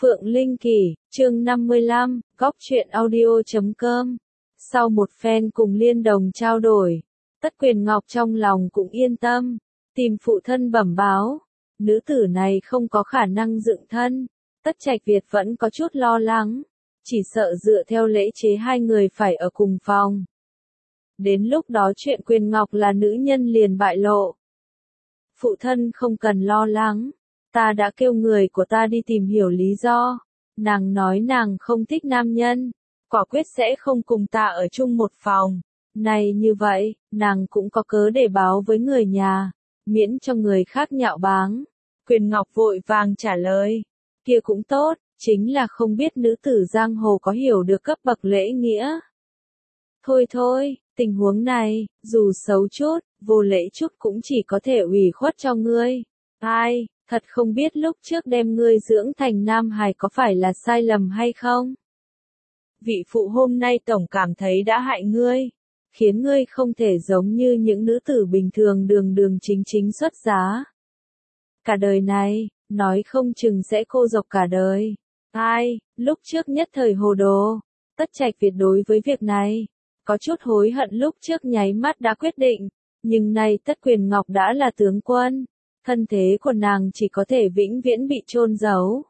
Phượng Linh Kỳ, chương 55, Góc truyện audio.com. Sau một phen cùng Liên Đồng trao đổi, Tất Quyền Ngọc trong lòng cũng yên tâm, tìm phụ thân bẩm báo. Nữ tử này không có khả năng dựng thân. Tất Trạch Việt vẫn có chút lo lắng, chỉ sợ dựa theo lễ chế hai người phải ở cùng phòng. Đến lúc đó chuyện Quyền Ngọc là nữ nhân liền bại lộ. Phụ thân không cần lo lắng, ta đã kêu người của ta đi tìm hiểu lý do. Nàng nói nàng không thích nam nhân, quả quyết sẽ không cùng ta ở chung một phòng. Này như vậy, nàng cũng có cớ để báo với người nhà, miễn cho người khác nhạo báng. Quyền Ngọc vội vàng trả lời, kia cũng tốt, chính là không biết nữ tử giang hồ có hiểu được cấp bậc lễ nghĩa. Thôi thôi, tình huống này, dù xấu chút, vô lễ chút cũng chỉ có thể ủy khuất cho ngươi. Ai, thật không biết lúc trước đem ngươi dưỡng thành nam hài có phải là sai lầm hay không? Vị phụ hôm nay tổng cảm thấy đã hại ngươi, khiến ngươi không thể giống như những nữ tử bình thường đường đường chính chính xuất giá. Cả đời này, nói không chừng sẽ cô độc cả đời. Ai, lúc trước nhất thời hồ đồ, Tất Trạch Việt đối với việc này, có chút hối hận lúc trước nháy mắt đã quyết định, nhưng nay Tất Quyền Ngọc đã là tướng quân, thân thế của nàng chỉ có thể vĩnh viễn bị chôn giấu.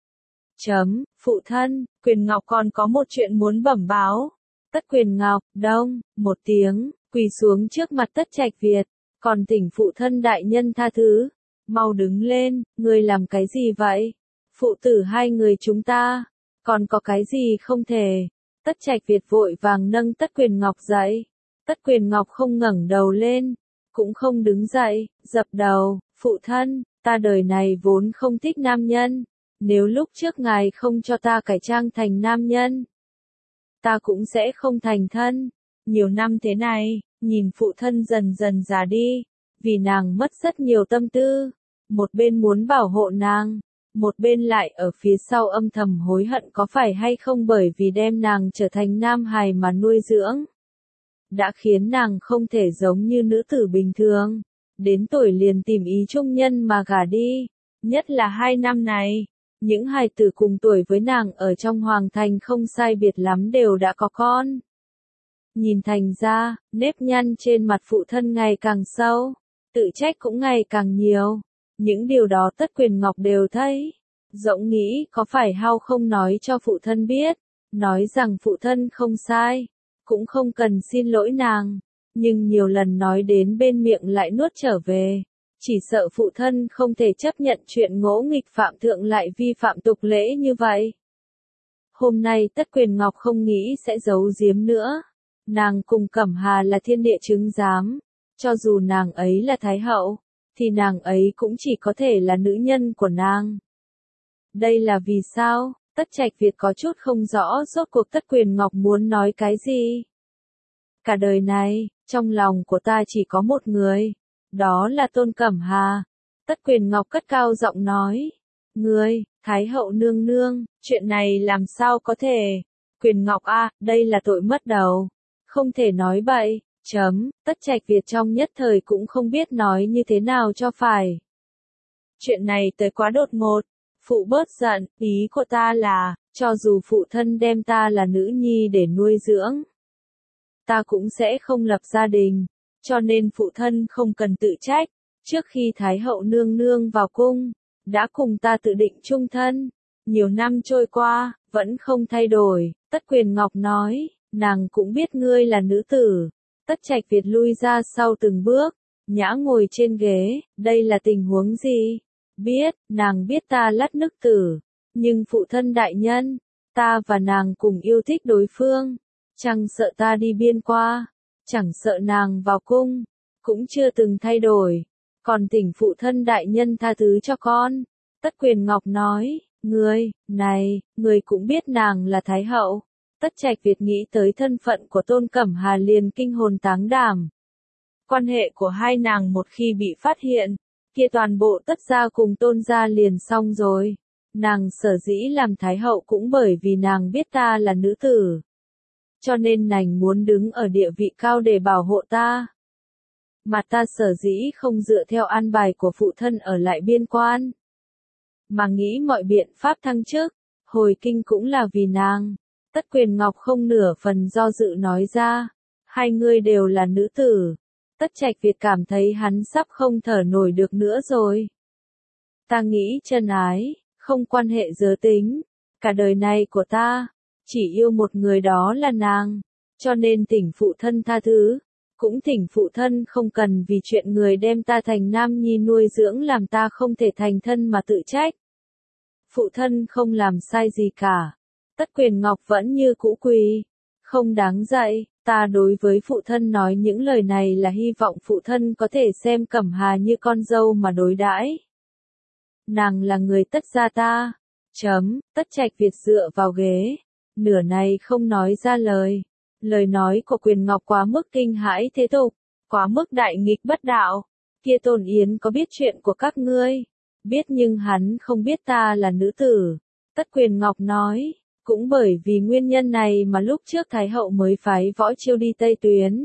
Phụ thân, Quyền Ngọc còn có một chuyện muốn bẩm báo. Tất Quyền Ngọc, đông, một tiếng, quỳ xuống trước mặt Tất Trạch Việt, còn thỉnh phụ thân đại nhân tha thứ. Mau đứng lên, ngươi làm cái gì vậy? Phụ tử hai người chúng ta, còn có cái gì không thể? Tất Trạch Việt vội vàng nâng Tất Quyền Ngọc dậy. Tất Quyền Ngọc không ngẩng đầu lên, cũng không đứng dậy, dập đầu, phụ thân, ta đời này vốn không thích nam nhân, nếu lúc trước ngài không cho ta cải trang thành nam nhân, ta cũng sẽ không thành thân. Nhiều năm thế này, nhìn phụ thân dần dần già đi, vì nàng mất rất nhiều tâm tư, một bên muốn bảo hộ nàng, một bên lại ở phía sau âm thầm hối hận có phải hay không bởi vì đem nàng trở thành nam hài mà nuôi dưỡng. Đã khiến nàng không thể giống như nữ tử bình thường, đến tuổi liền tìm ý trung nhân mà gả đi. Nhất là 2 năm này, những hài tử cùng tuổi với nàng ở trong hoàng thành không sai biệt lắm đều đã có con. Nhìn thành ra, nếp nhăn trên mặt phụ thân ngày càng sâu, tự trách cũng ngày càng nhiều. Những điều đó Tất Quyền Ngọc đều thấy. Rỗng nghĩ có phải hao không nói cho phụ thân biết, nói rằng phụ thân không sai, cũng không cần xin lỗi nàng, nhưng nhiều lần nói đến bên miệng lại nuốt trở về, chỉ sợ phụ thân không thể chấp nhận chuyện ngỗ nghịch phạm thượng lại vi phạm tục lễ như vậy. Hôm nay Tất Quyền Ngọc không nghĩ sẽ giấu giếm nữa, nàng cùng Cẩm Hà là thiên địa chứng giám, cho dù nàng ấy là thái hậu, thì nàng ấy cũng chỉ có thể là nữ nhân của nàng. Đây là vì sao? Tất Trạch Việt có chút không rõ rốt cuộc Tất Quyền Ngọc muốn nói cái gì. Cả đời này, trong lòng của ta chỉ có một người, đó là Tôn Cẩm Hà. Tất Quyền Ngọc cất cao giọng nói, ngươi, Thái hậu nương nương, chuyện này làm sao có thể? Quyền Ngọc a, đây là tội mất đầu, không thể nói bậy. Tất Trạch Việt trong nhất thời cũng không biết nói như thế nào cho phải. Chuyện này tới quá đột ngột, phụ bớt giận, ý của ta là, cho dù phụ thân đem ta là nữ nhi để nuôi dưỡng, ta cũng sẽ không lập gia đình, cho nên phụ thân không cần tự trách. Trước khi Thái hậu nương nương vào cung, đã cùng ta tự định chung thân, nhiều năm trôi qua, vẫn không thay đổi. Tất Quyền Ngọc nói, nàng cũng biết ngươi là nữ tử. Tất Trạch Việt lui ra sau từng bước, nhã ngồi trên ghế, đây là tình huống gì? Biết, nàng biết ta lắt nức tử, nhưng phụ thân đại nhân, ta và nàng cùng yêu thích đối phương, chẳng sợ ta đi biên qua, chẳng sợ nàng vào cung, cũng chưa từng thay đổi, còn thỉnh phụ thân đại nhân tha thứ cho con. Tất Quyền Ngọc nói, người cũng biết nàng là thái hậu. Tất Trạch Việt nghĩ tới thân phận của Tôn Cẩm Hà liền kinh hồn táng đảm. Quan hệ của hai nàng một khi bị phát hiện, kia toàn bộ Tất gia cùng Tôn gia liền xong rồi. Nàng sở dĩ làm thái hậu cũng bởi vì nàng biết ta là nữ tử, cho nên nàng muốn đứng ở địa vị cao để bảo hộ ta. Mà ta sở dĩ không dựa theo an bài của phụ thân ở lại biên quan, mà nghĩ mọi biện pháp thăng chức, hồi kinh cũng là vì nàng. Tất Quyền Ngọc không nửa phần do dự nói ra, hai ngươi đều là nữ tử. Tất Trạch Việt cảm thấy hắn sắp không thở nổi được nữa rồi. Ta nghĩ chân ái, không quan hệ giới tính, cả đời này của ta, chỉ yêu một người đó là nàng, cho nên thỉnh phụ thân tha thứ, cũng thỉnh phụ thân không cần vì chuyện người đem ta thành nam nhi nuôi dưỡng làm ta không thể thành thân mà tự trách. Phụ thân không làm sai gì cả. Tất Quyền Ngọc vẫn như cũ quỳ, không đáng dạy, ta đối với phụ thân nói những lời này là hy vọng phụ thân có thể xem Cẩm Hà như con dâu mà đối đãi. Nàng là người Tất gia ta. Tất Trạch Việt dựa vào ghế, nửa này không nói ra lời. Lời nói của Quyền Ngọc quá mức kinh hãi thế tục, quá mức đại nghịch bất đạo. Kia Tôn Yến có biết chuyện của các ngươi? Biết nhưng hắn không biết ta là nữ tử. Tất Quyền Ngọc nói, cũng bởi vì nguyên nhân này mà lúc trước Thái hậu mới phái Võ Chiêu đi Tây Tuyến.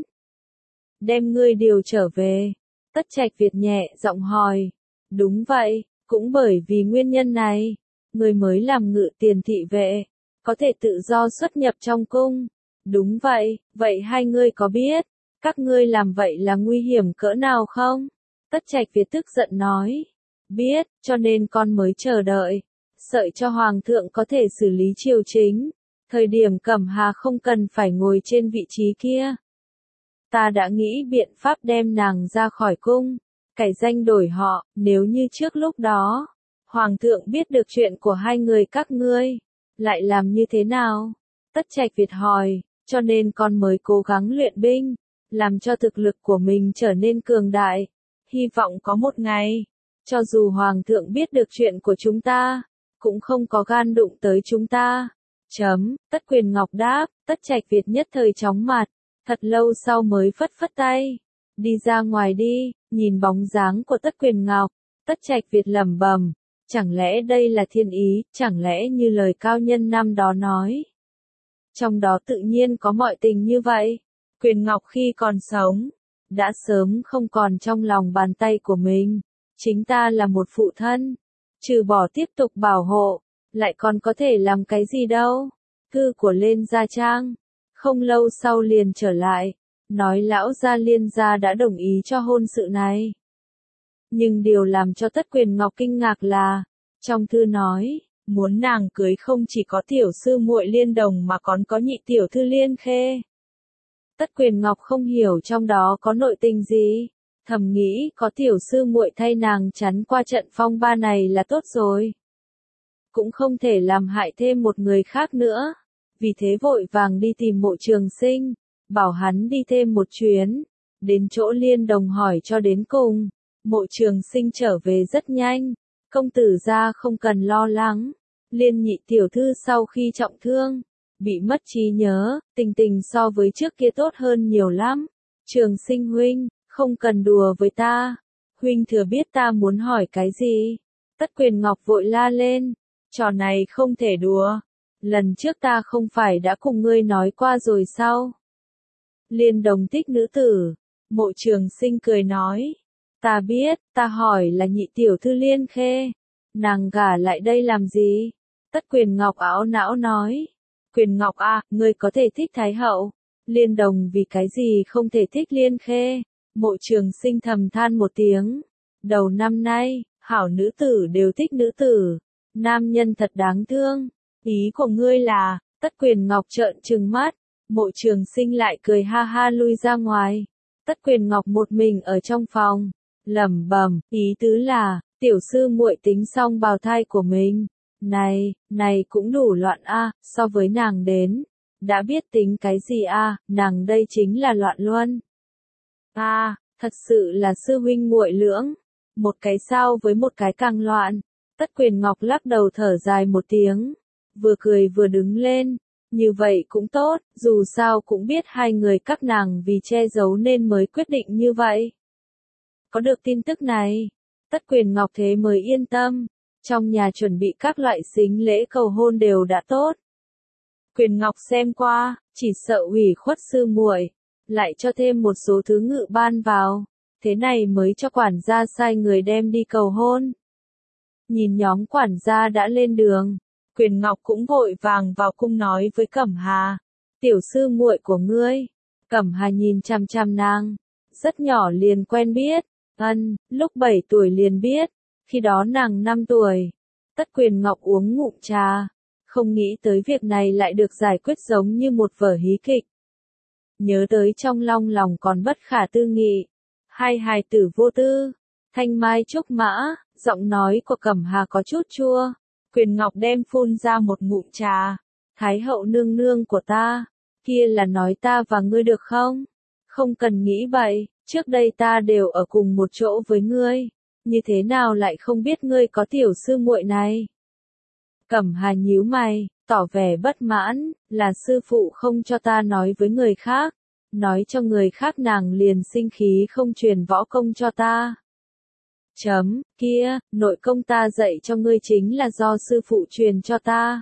Đem ngươi điều trở về. Tất Trạch Việt nhẹ giọng hỏi. Đúng vậy, cũng bởi vì nguyên nhân này, ngươi mới làm ngự tiền thị vệ, có thể tự do xuất nhập trong cung. Đúng vậy, vậy hai ngươi có biết, các ngươi làm vậy là nguy hiểm cỡ nào không? Tất Trạch Việt tức giận nói. Biết, cho nên con mới chờ đợi. Sợi cho Hoàng thượng có thể xử lý triều chính. Thời điểm Cẩm Hà không cần phải ngồi trên vị trí kia. Ta đã nghĩ biện pháp đem nàng ra khỏi cung. Cải danh đổi họ, nếu như trước lúc đó, Hoàng thượng biết được chuyện của hai người các ngươi, lại làm như thế nào? Tất Trạch Việt hỏi, cho nên con mới cố gắng luyện binh, làm cho thực lực của mình trở nên cường đại. Hy vọng có một ngày, cho dù Hoàng thượng biết được chuyện của chúng ta, cũng không có gan đụng tới chúng ta. Tất Quyền Ngọc đáp, Tất Trạch Việt nhất thời chóng mặt, thật lâu sau mới phất phất tay. Đi ra ngoài đi, nhìn bóng dáng của Tất Quyền Ngọc, Tất Trạch Việt lẩm bẩm, chẳng lẽ đây là thiên ý, chẳng lẽ như lời cao nhân năm đó nói. Trong đó tự nhiên có mọi tình như vậy. Quyền Ngọc khi còn sống, đã sớm không còn trong lòng bàn tay của mình. Chính ta là một phụ thân, trừ bỏ tiếp tục bảo hộ, lại còn có thể làm cái gì đâu. Cư của lên Gia Trang, không lâu sau liền trở lại, nói lão gia Liên gia đã đồng ý cho hôn sự này. Nhưng điều làm cho Tất Quyền Ngọc kinh ngạc là, trong thư nói, muốn nàng cưới không chỉ có tiểu sư muội Liên Đồng mà còn có nhị tiểu thư Liên Khê. Tất Quyền Ngọc không hiểu trong đó có nội tình gì, thầm nghĩ có tiểu sư muội thay nàng chắn qua trận phong ba này là tốt rồi. Cũng không thể làm hại thêm một người khác nữa, vì thế vội vàng đi tìm Mộ Trường Sinh, bảo hắn đi thêm một chuyến, đến chỗ Liên Đồng hỏi cho đến cùng. Mộ Trường Sinh trở về rất nhanh, công tử gia không cần lo lắng. Liên nhị tiểu thư sau khi trọng thương, bị mất trí nhớ, tình tình so với trước kia tốt hơn nhiều lắm. Trường Sinh huynh, không cần đùa với ta. Huynh thừa biết ta muốn hỏi cái gì. Tất Quyền Ngọc vội la lên, trò này không thể đùa. Lần trước ta không phải đã cùng ngươi nói qua rồi sao? Liên Đồng thích nữ tử. Mộ Trường Sinh cười nói, ta biết, ta hỏi là nhị tiểu thư Liên Khê. Nàng gả lại đây làm gì? Tất Quyền Ngọc ảo não nói. Quyền Ngọc à, ngươi có thể thích Thái hậu. Liên Đồng vì cái gì không thể thích Liên Khê? Mộ Trường Sinh thầm than một tiếng. Đầu năm nay, hảo nữ tử đều thích nữ tử. Nam nhân thật đáng thương. Ý của ngươi là, Tất Quyền Ngọc trợn trừng mắt. Mộ Trường Sinh lại cười ha ha lui ra ngoài. Tất Quyền Ngọc một mình ở trong phòng, lẩm bẩm, ý tứ là, tiểu sư muội tính xong bào thai của mình. Này cũng đủ loạn a, so với nàng đến. Đã biết tính cái gì a, nàng đây chính là loạn luôn. Thật sự là sư huynh muội lưỡng. Một cái sao với một cái càng loạn. Tất Quyền Ngọc lắc đầu thở dài một tiếng. Vừa cười vừa đứng lên. Như vậy cũng tốt, dù sao cũng biết hai người các nàng vì che giấu nên mới quyết định như vậy. Có được tin tức này, Tất Quyền Ngọc thế mới yên tâm. Trong nhà chuẩn bị các loại sính lễ cầu hôn đều đã tốt. Quyền Ngọc xem qua, chỉ sợ ủy khuất sư muội, lại cho thêm một số thứ ngự ban vào, thế này mới cho quản gia sai người đem đi cầu hôn. Nhìn nhóm quản gia đã lên đường, Quyền Ngọc cũng vội vàng vào cung nói với Cẩm Hà. Tiểu sư muội của ngươi. Cẩm Hà nhìn chằm chằm nàng. Rất nhỏ liền quen biết. Lúc 7 tuổi liền biết. Khi đó nàng 5 tuổi. Tất Quyền Ngọc uống ngụm trà. Không nghĩ tới việc này lại được giải quyết giống như một vở hí kịch. Nhớ tới trong lòng còn bất khả tư nghị. Hai hài tử vô tư. Thanh mai trúc mã, giọng nói của Cẩm Hà có chút chua. Quyền Ngọc đem phun ra một ngụm trà. Thái hậu nương nương của ta. Kia là nói ta và ngươi được không? Không cần nghĩ vậy, trước đây ta đều ở cùng một chỗ với ngươi. Như thế nào lại không biết ngươi có tiểu sư muội này? Cẩm Hà nhíu mày, tỏ vẻ bất mãn, là sư phụ không cho ta nói với người khác. Nói cho người khác nàng liền sinh khí không truyền võ công cho ta. Kia, nội công ta dạy cho ngươi chính là do sư phụ truyền cho ta.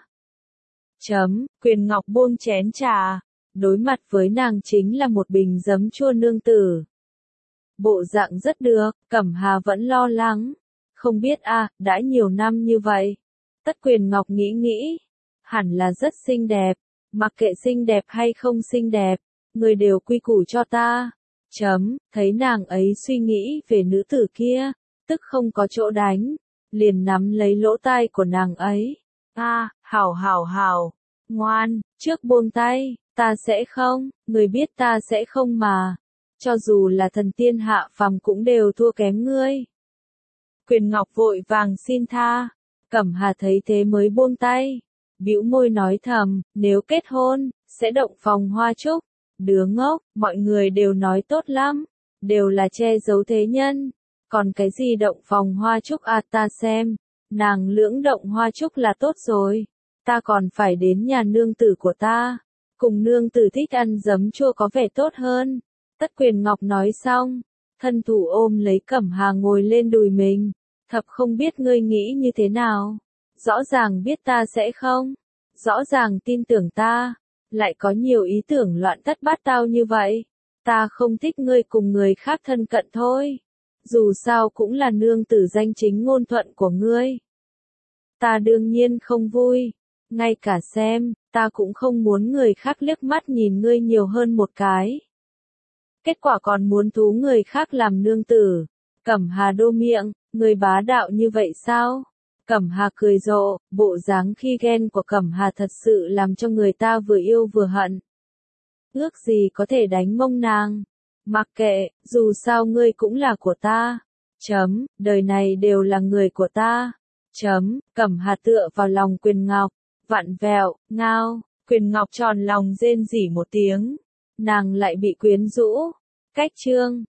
Quyền Ngọc buông chén trà, đối mặt với nàng chính là một bình giấm chua nương tử. Bộ dạng rất được, Cẩm Hà vẫn lo lắng. Không biết đã nhiều năm như vậy. Tất Quyền Ngọc nghĩ, hẳn là rất xinh đẹp, mặc kệ xinh đẹp hay không xinh đẹp, người đều quy củ cho ta. Thấy nàng ấy suy nghĩ về nữ tử kia, tức không có chỗ đánh, liền nắm lấy lỗ tai của nàng ấy. Hảo, ngoan, trước buông tay, ta sẽ không, người biết ta sẽ không mà. Cho dù là thần tiên hạ phàm cũng đều thua kém ngươi. Quyền Ngọc vội vàng xin tha. Cẩm Hà thấy thế mới buông tay. Bĩu môi nói thầm, nếu kết hôn, sẽ động phòng hoa trúc. Đứa ngốc, mọi người đều nói tốt lắm. Đều là che giấu thế nhân. Còn cái gì động phòng hoa trúc ta xem. Nàng lưỡng động hoa trúc là tốt rồi. Ta còn phải đến nhà nương tử của ta. Cùng nương tử thích ăn giấm chua có vẻ tốt hơn. Tất Quyền Ngọc nói xong. Thân thủ ôm lấy Cẩm Hà ngồi lên đùi mình. Thập không biết ngươi nghĩ như thế nào. Rõ ràng biết ta sẽ không. Rõ ràng tin tưởng ta. Lại có nhiều ý tưởng loạn thất bát tao như vậy. Ta không thích ngươi cùng người khác thân cận thôi. Dù sao cũng là nương tử danh chính ngôn thuận của ngươi. Ta đương nhiên không vui. Ngay cả xem, ta cũng không muốn người khác liếc mắt nhìn ngươi nhiều hơn một cái. Kết quả còn muốn thú người khác làm nương tử. Cẩm Hà đô miệng, người bá đạo như vậy sao? Cẩm Hà cười rộ, bộ dáng khi ghen của Cẩm Hà thật sự làm cho người ta vừa yêu vừa hận. Ước gì có thể đánh mông nàng. Mặc kệ, dù sao ngươi cũng là của ta. Đời này đều là người của ta. Cẩm Hà tựa vào lòng Quyền Ngọc, vặn vẹo, ngao, Quyền Ngọc tròn lòng rên rỉ một tiếng. Nàng lại bị quyến rũ. Cách chương